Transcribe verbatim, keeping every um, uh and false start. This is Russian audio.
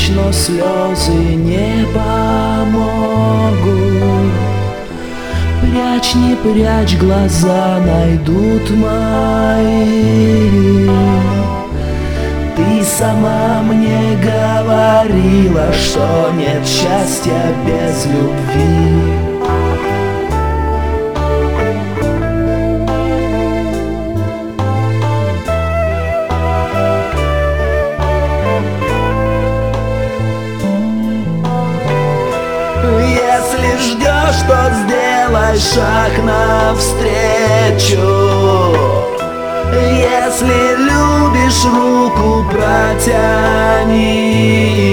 помочь, но слезы не помогут. Прячь, не прячь, глаза найдут мои. Ты сама мне говорила, что нет счастья без любви. Если ждешь, то сделай шаг навстречу. Если любишь, руку протяни.